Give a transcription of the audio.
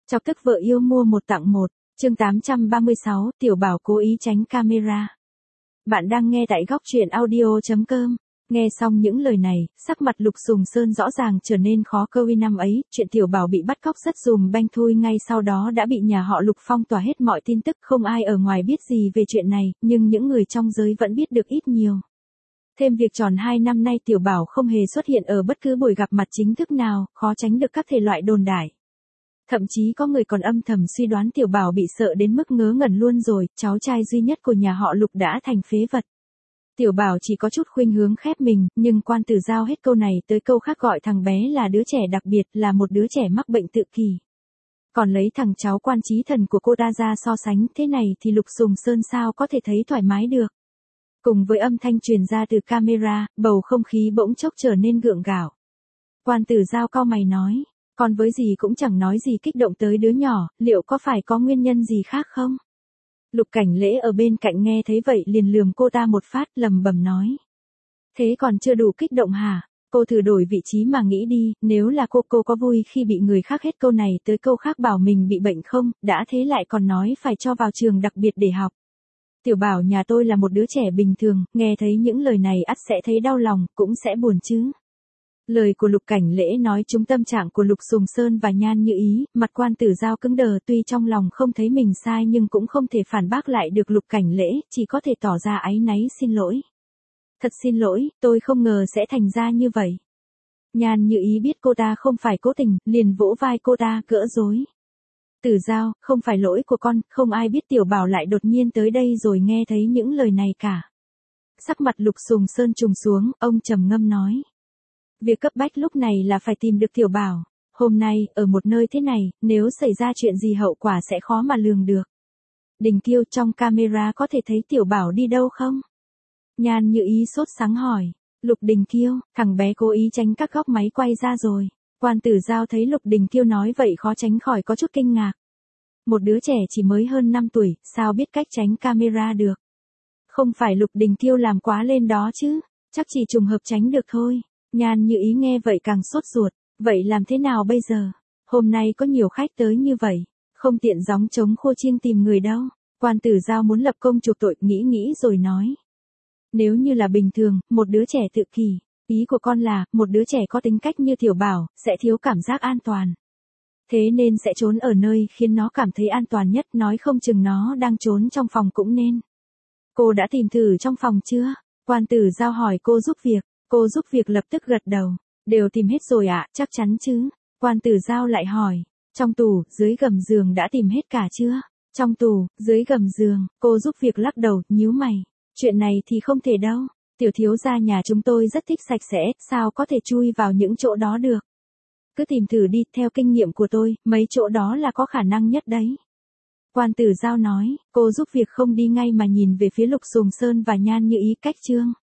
Chọc tức vợ yêu mua một tặng một, chương 836, Tiểu Bảo cố ý tránh camera. Bạn đang nghe tại góc truyện audio.com. Nghe xong những lời này, sắc mặt Lục Sùng Sơn rõ ràng trở nên khó câu. Năm ấy, chuyện Tiểu Bảo bị bắt cóc rất dùm beng thui, ngay sau đó đã bị nhà họ Lục phong tỏa hết mọi tin tức, không ai ở ngoài biết gì về chuyện này, nhưng những người trong giới vẫn biết được ít nhiều. Thêm việc tròn 2 năm nay Tiểu Bảo không hề xuất hiện ở bất cứ buổi gặp mặt chính thức nào, khó tránh được các thể loại đồn đại. Thậm chí có người còn âm thầm suy đoán Tiểu Bảo bị sợ đến mức ngớ ngẩn luôn rồi, cháu trai duy nhất của nhà họ Lục đã thành phế vật. Tiểu Bảo chỉ có chút khuynh hướng khép mình, nhưng Quan Tử Giao hết câu này tới câu khác gọi thằng bé là đứa trẻ đặc biệt, là một đứa trẻ mắc bệnh tự kỷ. Còn lấy thằng cháu Quan Chí Thần của cô ta ra so sánh, thế này thì Lục Sùng Sơn sao có thể thấy thoải mái được. Cùng với âm thanh truyền ra từ camera, bầu không khí bỗng chốc trở nên gượng gạo. Quan Tử Giao cau mày nói, con với gì cũng chẳng nói gì kích động tới đứa nhỏ, liệu có phải có nguyên nhân gì khác không? Lục Cảnh Lễ ở bên cạnh nghe thấy vậy liền lườm cô ta một phát, lẩm bẩm nói. Thế còn chưa đủ kích động hả? Cô thử đổi vị trí mà nghĩ đi, nếu là cô có vui khi bị người khác hết câu này tới câu khác bảo mình bị bệnh không, đã thế lại còn nói phải cho vào trường đặc biệt để học. Tiểu Bảo nhà tôi là một đứa trẻ bình thường, nghe thấy những lời này ắt sẽ thấy đau lòng, cũng sẽ buồn chứ. Lời của Lục Cảnh Lễ nói trúng tâm trạng của Lục Sùng Sơn và Nhan Như Ý, mặt Quan Tử Giao cứng đờ, tuy trong lòng không thấy mình sai nhưng cũng không thể phản bác lại được Lục Cảnh Lễ, chỉ có thể tỏ ra áy náy xin lỗi. Thật xin lỗi, tôi không ngờ sẽ thành ra như vậy. Nhan Như Ý biết cô ta không phải cố tình, liền vỗ vai cô ta, gỡ rối. Tử Giao, không phải lỗi của con, không ai biết Tiểu Bảo lại đột nhiên tới đây rồi nghe thấy những lời này cả. Sắc mặt Lục Sùng Sơn trùng xuống, ông trầm ngâm nói. Việc cấp bách lúc này là phải tìm được Tiểu Bảo. Hôm nay, ở một nơi thế này, nếu xảy ra chuyện gì hậu quả sẽ khó mà lường được. Đình Kiêu, trong camera có thể thấy Tiểu Bảo đi đâu không? Nhan Như Ý sốt sắng hỏi. Lục Đình Kiêu, thằng bé cố ý tránh các góc máy quay ra rồi. Quan Tử Giao thấy Lục Đình Kiêu nói vậy khó tránh khỏi có chút kinh ngạc. Một đứa trẻ chỉ mới hơn 5 tuổi, sao biết cách tránh camera được? Không phải Lục Đình Kiêu làm quá lên đó chứ, chắc chỉ trùng hợp tránh được thôi. Nhan Như Ý nghe vậy càng sốt ruột, vậy làm thế nào bây giờ? Hôm nay có nhiều khách tới như vậy, không tiện gióng trống khô chiêng tìm người đâu. Quan Tử Giao muốn lập công chuộc tội, nghĩ rồi nói. Nếu như là bình thường, một đứa trẻ tự kỷ, ý của con là, một đứa trẻ có tính cách như Tiểu Bảo, sẽ thiếu cảm giác an toàn. Thế nên sẽ trốn ở nơi khiến nó cảm thấy an toàn nhất, nói không chừng nó đang trốn trong phòng cũng nên. Cô đã tìm thử trong phòng chưa? Quan Tử Giao hỏi cô giúp việc. Cô giúp việc lập tức gật đầu. Đều tìm hết rồi ạ, chắc chắn chứ. Quan Tử Giao lại hỏi. Trong tủ, dưới gầm giường đã tìm hết cả chưa? Trong tủ, dưới gầm giường, cô giúp việc lắc đầu, nhíu mày. Chuyện này thì không thể đâu. Tiểu thiếu gia nhà chúng tôi rất thích sạch sẽ, sao có thể chui vào những chỗ đó được. Cứ tìm thử đi, theo kinh nghiệm của tôi, mấy chỗ đó là có khả năng nhất đấy. Quan Tử Giao nói, cô giúp việc không đi ngay mà nhìn về phía Lục Sùng Sơn và Nhan Như Ý cách chương.